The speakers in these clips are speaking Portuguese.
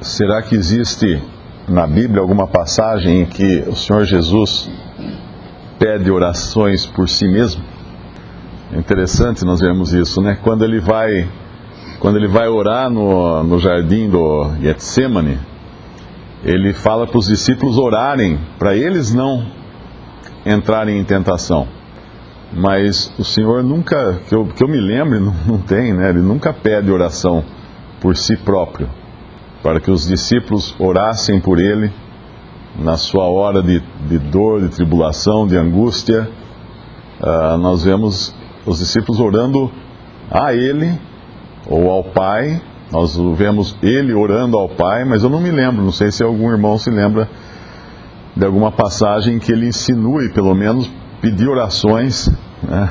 Será que existe na Bíblia alguma passagem em que o Senhor Jesus pede orações por si mesmo? É interessante nós vermos isso, né? Quando ele vai orar no jardim do Getsêmani, ele fala para os discípulos orarem, para eles não entrarem em tentação. Mas o Senhor nunca, que eu me lembre, não tem, né? Ele nunca pede oração por si próprio, para que os discípulos orassem por ele na sua hora de dor, de tribulação, de angústia. Nós vemos os discípulos orando a ele ou ao Pai. Nós vemos ele orando ao Pai, mas eu não me lembro, não sei se algum irmão se lembra de alguma passagem que ele insinue, pelo menos, pedir orações, né?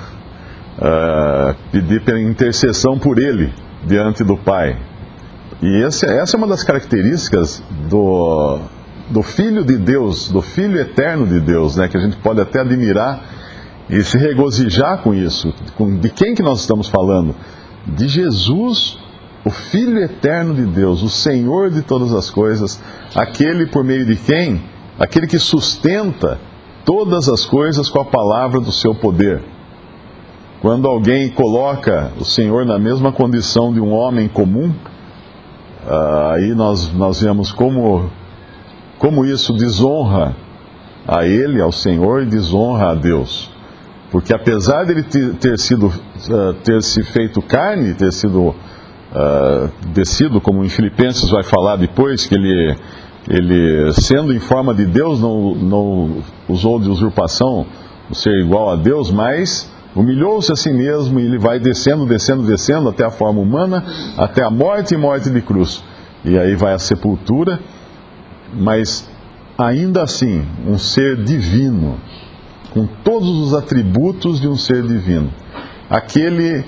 Pedir pela intercessão por ele diante do Pai. E essa é uma das características do Filho de Deus, do Filho eterno de Deus, né? Que a gente pode até admirar e se regozijar com isso. De quem que nós estamos falando? De Jesus, o Filho eterno de Deus, o Senhor de todas as coisas, aquele por meio de quem? Aquele que sustenta todas as coisas com a palavra do seu poder. Quando alguém coloca o Senhor na mesma condição de um homem comum, aí nós vemos como isso desonra a Ele, ao Senhor, e desonra a Deus. Porque apesar dele ter se feito carne, ter sido descido, como em Filipenses vai falar depois, que ele sendo em forma de Deus, não usou de usurpação o ser igual a Deus, mas humilhou-se a si mesmo, e ele vai descendo até a forma humana, até a morte e morte de cruz. E aí vai a sepultura, mas ainda assim, um ser divino, com todos os atributos de um ser divino. Aquele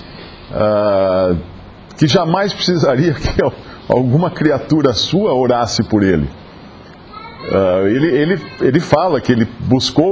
que jamais precisaria que alguma criatura sua orasse por ele. Ele fala que ele buscou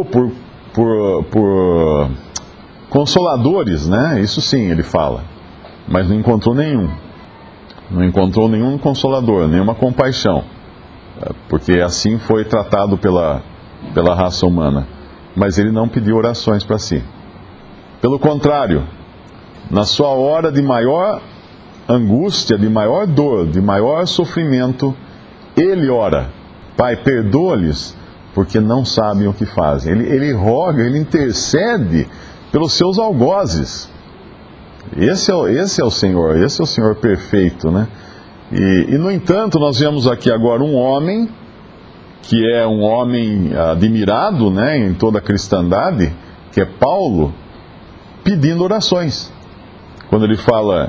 por consoladores, né? Isso sim, ele fala. Mas não encontrou nenhum. Não encontrou nenhum consolador, nenhuma compaixão. Porque assim foi tratado pela raça humana. Mas ele não pediu orações para si. Pelo contrário, na sua hora de maior angústia, de maior dor, de maior sofrimento, ele ora: Pai, perdoa-lhes, porque não sabem o que fazem. Ele roga, ele intercede pelos seus algozes. Esse é o Senhor, esse é o Senhor perfeito, né? E no entanto, nós vemos aqui agora um homem, que é um homem admirado, né, em toda a cristandade, que é Paulo, pedindo orações. Quando ele fala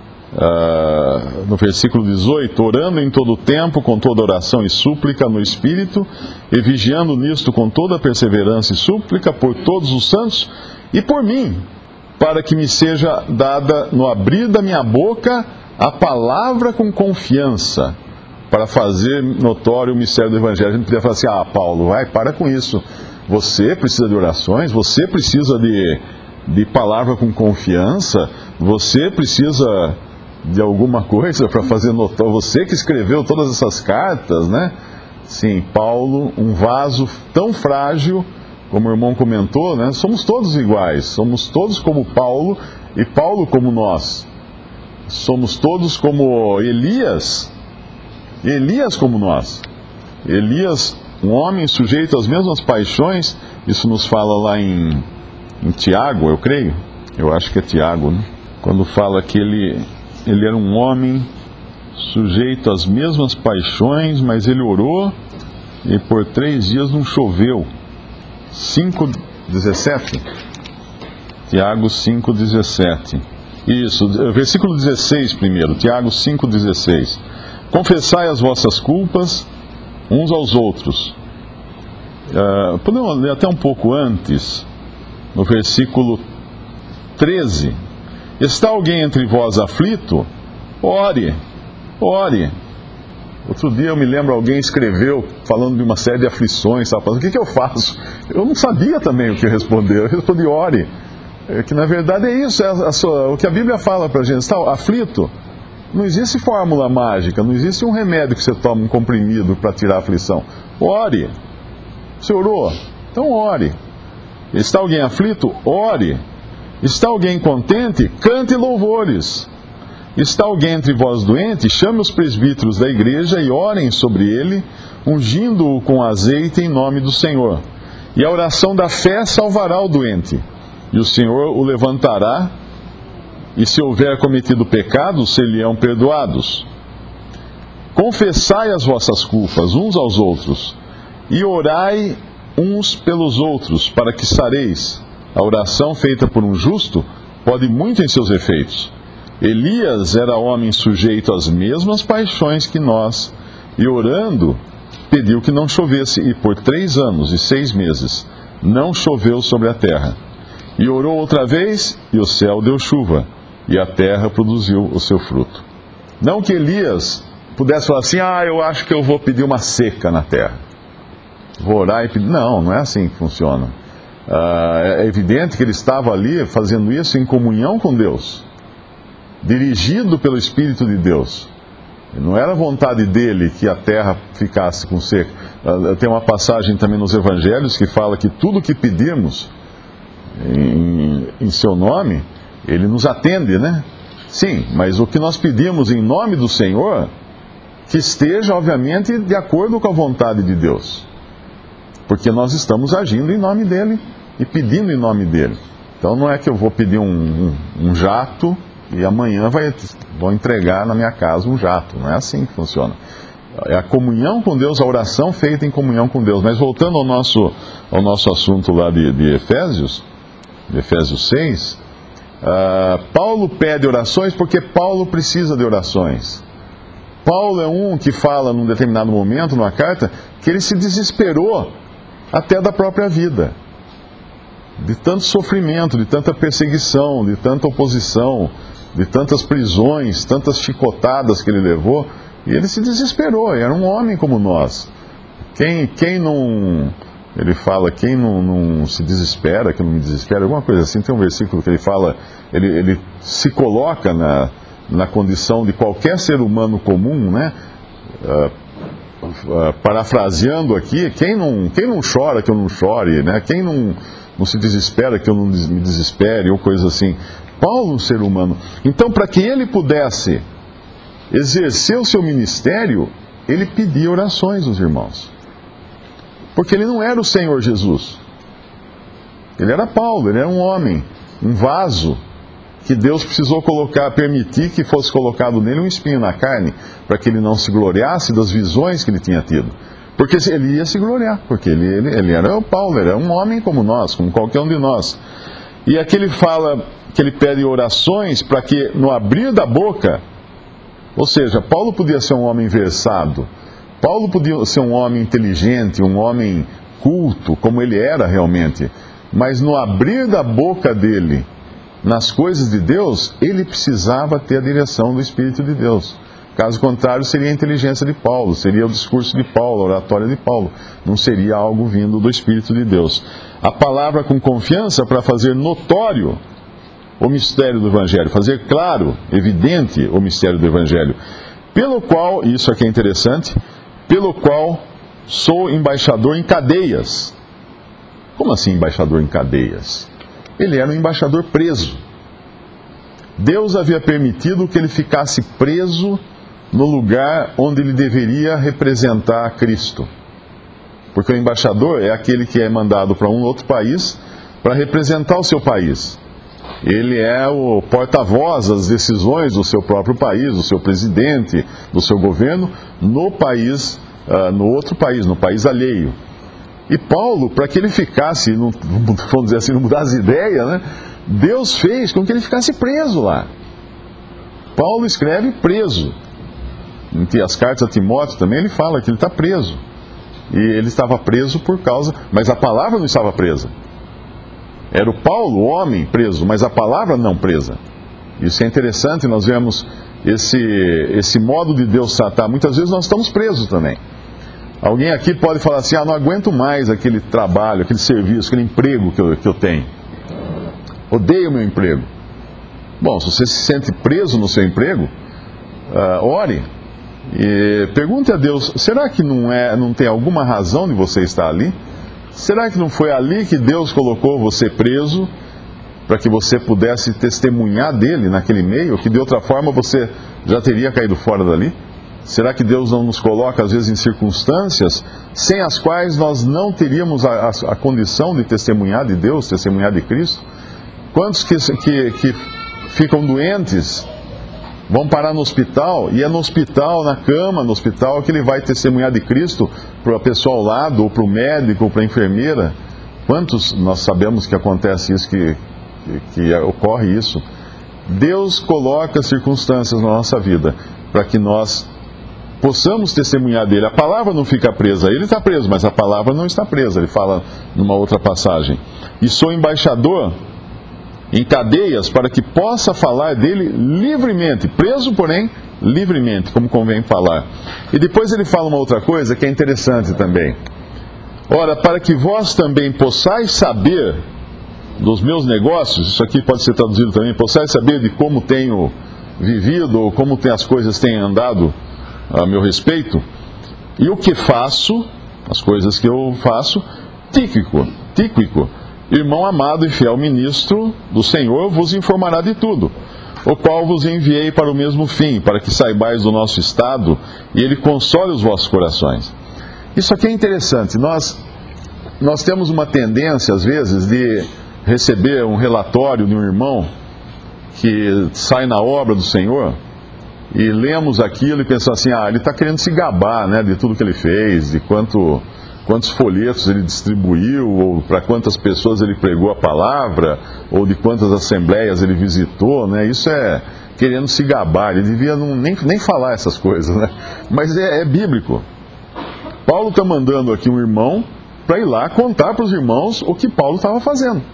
no versículo 18: orando em todo o tempo, com toda oração e súplica no Espírito, e vigiando nisto com toda perseverança e súplica por todos os santos e por mim, para que me seja dada no abrir da minha boca a palavra com confiança, para fazer notório o mistério do Evangelho. A gente podia falar assim: Paulo, para com isso. Você precisa de orações, você precisa de palavra com confiança, você precisa de alguma coisa para fazer notório. Você que escreveu todas essas cartas, né? Sim, Paulo, um vaso tão frágil, como o irmão comentou, né? Somos todos iguais, somos todos como Paulo, e Paulo como nós. Somos todos como Elias como nós. Elias, um homem sujeito às mesmas paixões, isso nos fala lá em Tiago, eu creio, eu acho que é Tiago, né? Quando fala que ele era um homem sujeito às mesmas paixões, mas ele orou e por 3 dias não choveu. 5:17. Tiago 5:17. Isso, versículo 16 primeiro, Tiago 5:16. Confessai as vossas culpas uns aos outros. Podemos ler até um pouco antes, no versículo 13. Está alguém entre vós aflito? Ore. Outro dia eu me lembro, alguém escreveu falando de uma série de aflições, sabe? O que eu faço? Eu não sabia também o que responder. Eu respondi: ore. Que na verdade é isso, o que a Bíblia fala para a gente. Está aflito? Não existe fórmula mágica, não existe um remédio que você toma, um comprimido para tirar a aflição. Ore. Você orou? Então ore. Está alguém aflito? Ore. Está alguém contente? Cante louvores. Está alguém entre vós doente? Chame os presbíteros da igreja e orem sobre ele, ungindo-o com azeite em nome do Senhor. E a oração da fé salvará o doente, e o Senhor o levantará, e se houver cometido pecados, ser-lhe-ão perdoados. Confessai as vossas culpas uns aos outros, e orai uns pelos outros, para que sareis. A oração feita por um justo pode muito em seus efeitos. Elias era homem sujeito às mesmas paixões que nós, e orando, pediu que não chovesse, e por 3 anos e 6 meses não choveu sobre a terra. E orou outra vez, e o céu deu chuva, e a terra produziu o seu fruto. Não que Elias pudesse falar assim, eu acho que eu vou pedir uma seca na terra. Vou orar e pedir. Não, não é assim que funciona. É evidente que ele estava ali fazendo isso em comunhão com Deus, dirigido pelo Espírito de Deus. Não era vontade dele que a terra ficasse com seca. Tem uma passagem também nos Evangelhos que fala que tudo que pedirmos em seu nome, ele nos atende, né? Sim, mas o que nós pedimos em nome do Senhor, que esteja, obviamente, de acordo com a vontade de Deus. Porque nós estamos agindo em nome dele e pedindo em nome dele. Então não é que eu vou pedir um jato e amanhã vou entregar na minha casa um jato. Não é assim que funciona. É a comunhão com Deus, a oração feita em comunhão com Deus. Mas voltando ao nosso assunto lá de Efésios 6, Paulo pede orações porque Paulo precisa de orações. Paulo é um que fala num determinado momento, numa carta, que ele se desesperou até da própria vida. De tanto sofrimento, de tanta perseguição, de tanta oposição, de tantas prisões, tantas chicotadas que ele levou, e ele se desesperou, era um homem como nós. Quem não... Ele fala, quem não se desespera, que não me desespera, alguma coisa assim. Tem um versículo que ele fala, ele se coloca na condição de qualquer ser humano comum, né? Parafraseando aqui, quem não chora que eu não chore, né? Quem não se desespera que eu não me desespere, ou coisa assim. Paulo, um ser humano. Então, para que ele pudesse exercer o seu ministério, ele pedia orações aos irmãos. Porque ele não era o Senhor Jesus. Ele era Paulo, ele era um homem, um vaso, que Deus precisou permitir que fosse colocado nele um espinho na carne, para que ele não se gloriasse das visões que ele tinha tido. Porque ele ia se gloriar, porque ele era o Paulo, ele era um homem como nós, como qualquer um de nós. E aqui ele fala que ele pede orações para que no abrir da boca, ou seja, Paulo podia ser um homem versado, Paulo podia ser um homem inteligente, um homem culto, como ele era realmente, mas no abrir da boca dele, nas coisas de Deus, ele precisava ter a direção do Espírito de Deus. Caso contrário, seria a inteligência de Paulo, seria o discurso de Paulo, a oratória de Paulo. Não seria algo vindo do Espírito de Deus. A palavra com confiança para fazer notório o mistério do Evangelho, fazer claro, evidente o mistério do Evangelho. Pelo qual, e isso aqui é interessante, pelo qual sou embaixador em cadeias. Como assim embaixador em cadeias? Ele era um embaixador preso. Deus havia permitido que ele ficasse preso no lugar onde ele deveria representar Cristo. Porque o embaixador é aquele que é mandado para um outro país para representar o seu país. Ele é o porta-voz das decisões do seu próprio país, do seu presidente, do seu governo, no país, no outro país, no país alheio. E Paulo, para que ele ficasse, vamos dizer assim, não mudasse ideia, né? Deus fez com que ele ficasse preso lá. Paulo escreve preso. Em as cartas a Timóteo também ele fala que ele está preso. E ele estava preso por causa... Mas a palavra não estava presa. Era o Paulo, o homem, preso, mas a palavra não presa. Isso é interessante, nós vemos esse modo de Deus tratar. Muitas vezes nós estamos presos também. Alguém aqui pode falar assim, não aguento mais aquele trabalho, aquele serviço, aquele emprego que eu tenho. Odeio o meu emprego. Bom, se você se sente preso no seu emprego, ore e pergunte a Deus: será que não tem alguma razão de você estar ali? Será que não foi ali que Deus colocou você preso para que você pudesse testemunhar dele naquele meio, que de outra forma você já teria caído fora dali? Será que Deus não nos coloca, às vezes, em circunstâncias sem as quais nós não teríamos a condição de testemunhar de Deus, testemunhar de Cristo? Quantos que ficam doentes vão parar no hospital, e é no hospital, na cama, no hospital, que ele vai testemunhar de Cristo para a pessoa ao lado, ou para o médico, ou para a enfermeira? Quantos nós sabemos que acontece isso, que ocorre isso? Deus coloca circunstâncias na nossa vida para que nós possamos testemunhar dele. A palavra não fica presa, ele está preso, mas a palavra não está presa. Ele fala numa outra passagem: e sou embaixador em cadeias para que possa falar dele livremente, preso, porém, livremente, como convém falar. E depois ele fala uma outra coisa que é interessante também: ora, para que vós também possais saber dos meus negócios, isso aqui pode ser traduzido também, possais saber de como tenho vivido, ou como as coisas têm andado a meu respeito, e o que faço, as coisas que eu faço, Tíquico, irmão amado e fiel ministro do Senhor, vos informará de tudo, o qual vos enviei para o mesmo fim, para que saibais do nosso estado, e ele console os vossos corações. Isso aqui é interessante. Nós temos uma tendência, às vezes, de receber um relatório de um irmão que sai na obra do Senhor, e lemos aquilo e pensamos assim: ele está querendo se gabar, né, de tudo que ele fez, de quantos folhetos ele distribuiu, ou para quantas pessoas ele pregou a palavra, ou de quantas assembleias ele visitou, né? Isso é querendo se gabar. Ele devia nem falar essas coisas, né? Mas é bíblico. Paulo está mandando aqui um irmão para ir lá contar para os irmãos o que Paulo estava fazendo.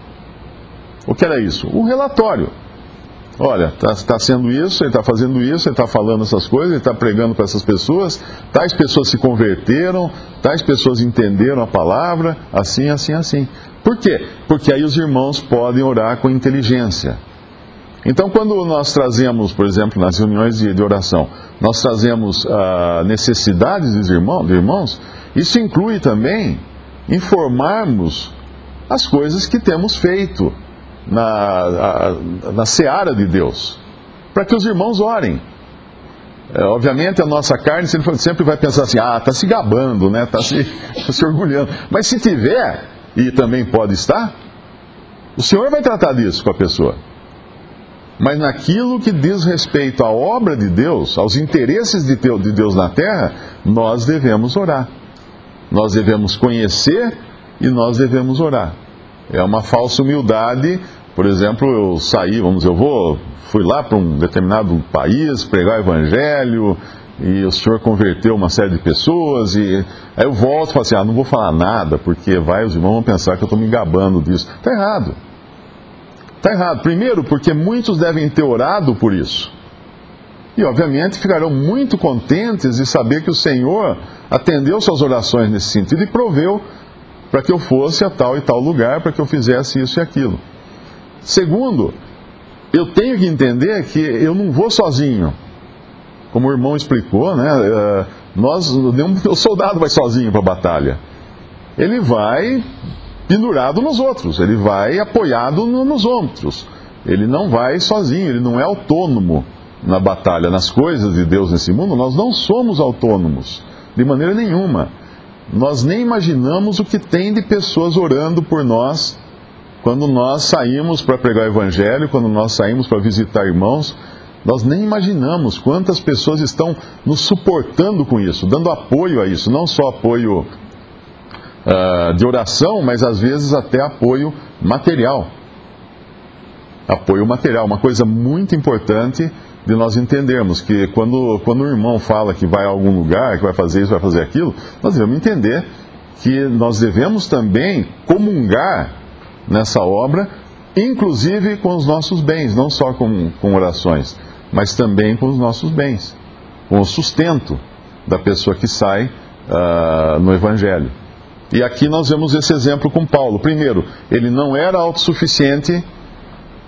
O que era isso? Um relatório. Olha, está sendo isso, ele está fazendo isso, ele está falando essas coisas, ele está pregando para essas pessoas, tais pessoas se converteram, tais pessoas entenderam a palavra, assim, assim, assim. Por quê? Porque aí os irmãos podem orar com inteligência. Então, quando nós trazemos, por exemplo, nas reuniões de oração, nós trazemos necessidades dos irmãos, isso inclui também informarmos as coisas que temos feito na seara de Deus, para que os irmãos orem. Obviamente a nossa carne sempre vai pensar assim: está se gabando, né? Está se orgulhando. Mas se tiver, e também pode estar, o Senhor vai tratar disso com a pessoa. Mas naquilo que diz respeito à obra de Deus, aos interesses de Deus na terra, nós devemos orar. Nós devemos conhecer e nós devemos orar. É uma falsa humildade. Por exemplo, fui lá para um determinado país pregar o evangelho, e o Senhor converteu uma série de pessoas, e aí eu volto e falo assim: não vou falar nada, porque os irmãos vão pensar que eu estou me gabando disso. Está errado. Está errado. Primeiro, porque muitos devem ter orado por isso. E, obviamente, ficarão muito contentes de saber que o Senhor atendeu suas orações nesse sentido e proveu para que eu fosse a tal e tal lugar, para que eu fizesse isso e aquilo. Segundo, eu tenho que entender que eu não vou sozinho. Como o irmão explicou, né? O soldado vai sozinho para a batalha. Ele vai pendurado nos outros, ele vai apoiado nos outros. Ele não vai sozinho, ele não é autônomo na batalha, nas coisas de Deus nesse mundo. Nós não somos autônomos, de maneira nenhuma. Nós nem imaginamos o que tem de pessoas orando por nós quando nós saímos para pregar o evangelho, quando nós saímos para visitar irmãos. Nós nem imaginamos quantas pessoas estão nos suportando com isso, dando apoio a isso, não só apoio de oração, mas às vezes até apoio material. Apoio material, uma coisa muito importante de nós entendermos, que quando o irmão fala que vai a algum lugar, que vai fazer isso, vai fazer aquilo, nós devemos entender que nós devemos também comungar nessa obra, inclusive com os nossos bens, não só com orações, mas também com os nossos bens, com o sustento da pessoa que sai no Evangelho. E aqui nós vemos esse exemplo com Paulo. Primeiro, ele não era autossuficiente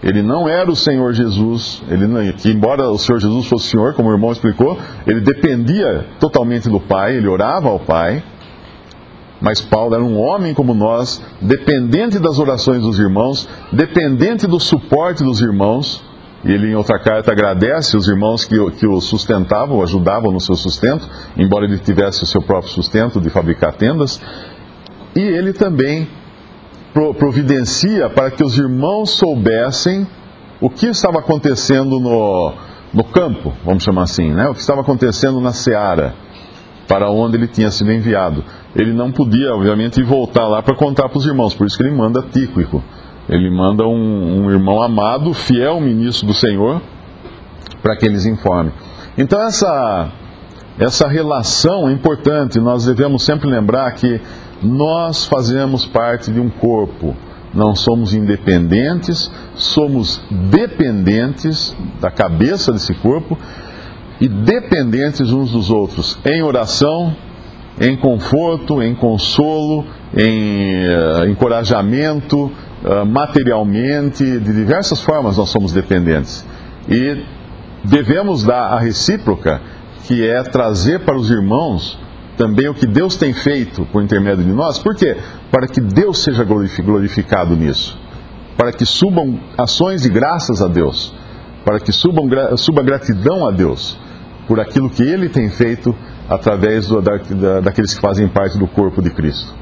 Ele não era o Senhor Jesus, que embora o Senhor Jesus fosse o Senhor, como o irmão explicou, ele dependia totalmente do Pai, ele orava ao Pai, mas Paulo era um homem como nós, dependente das orações dos irmãos, dependente do suporte dos irmãos, e ele em outra carta agradece os irmãos que o sustentavam, o ajudavam no seu sustento, embora ele tivesse o seu próprio sustento de fabricar tendas, e ele também providencia para que os irmãos soubessem o que estava acontecendo no campo, vamos chamar assim, né? O que estava acontecendo na seara, para onde ele tinha sido enviado. Ele não podia, obviamente, voltar lá para contar para os irmãos, por isso que ele manda Tíquico. Ele manda um irmão amado, fiel ministro do Senhor, para que eles informem. Então essa relação é importante, nós devemos sempre lembrar que nós fazemos parte de um corpo, não somos independentes, somos dependentes da cabeça desse corpo e dependentes uns dos outros em oração, em conforto, em consolo, em encorajamento, materialmente, de diversas formas nós somos dependentes. E devemos dar a recíproca, que é trazer para os irmãos também o que Deus tem feito por intermédio de nós. Por quê? Para que Deus seja glorificado nisso. Para que subam ações de graças a Deus. Para que suba gratidão a Deus por aquilo que Ele tem feito através daqueles que fazem parte do corpo de Cristo.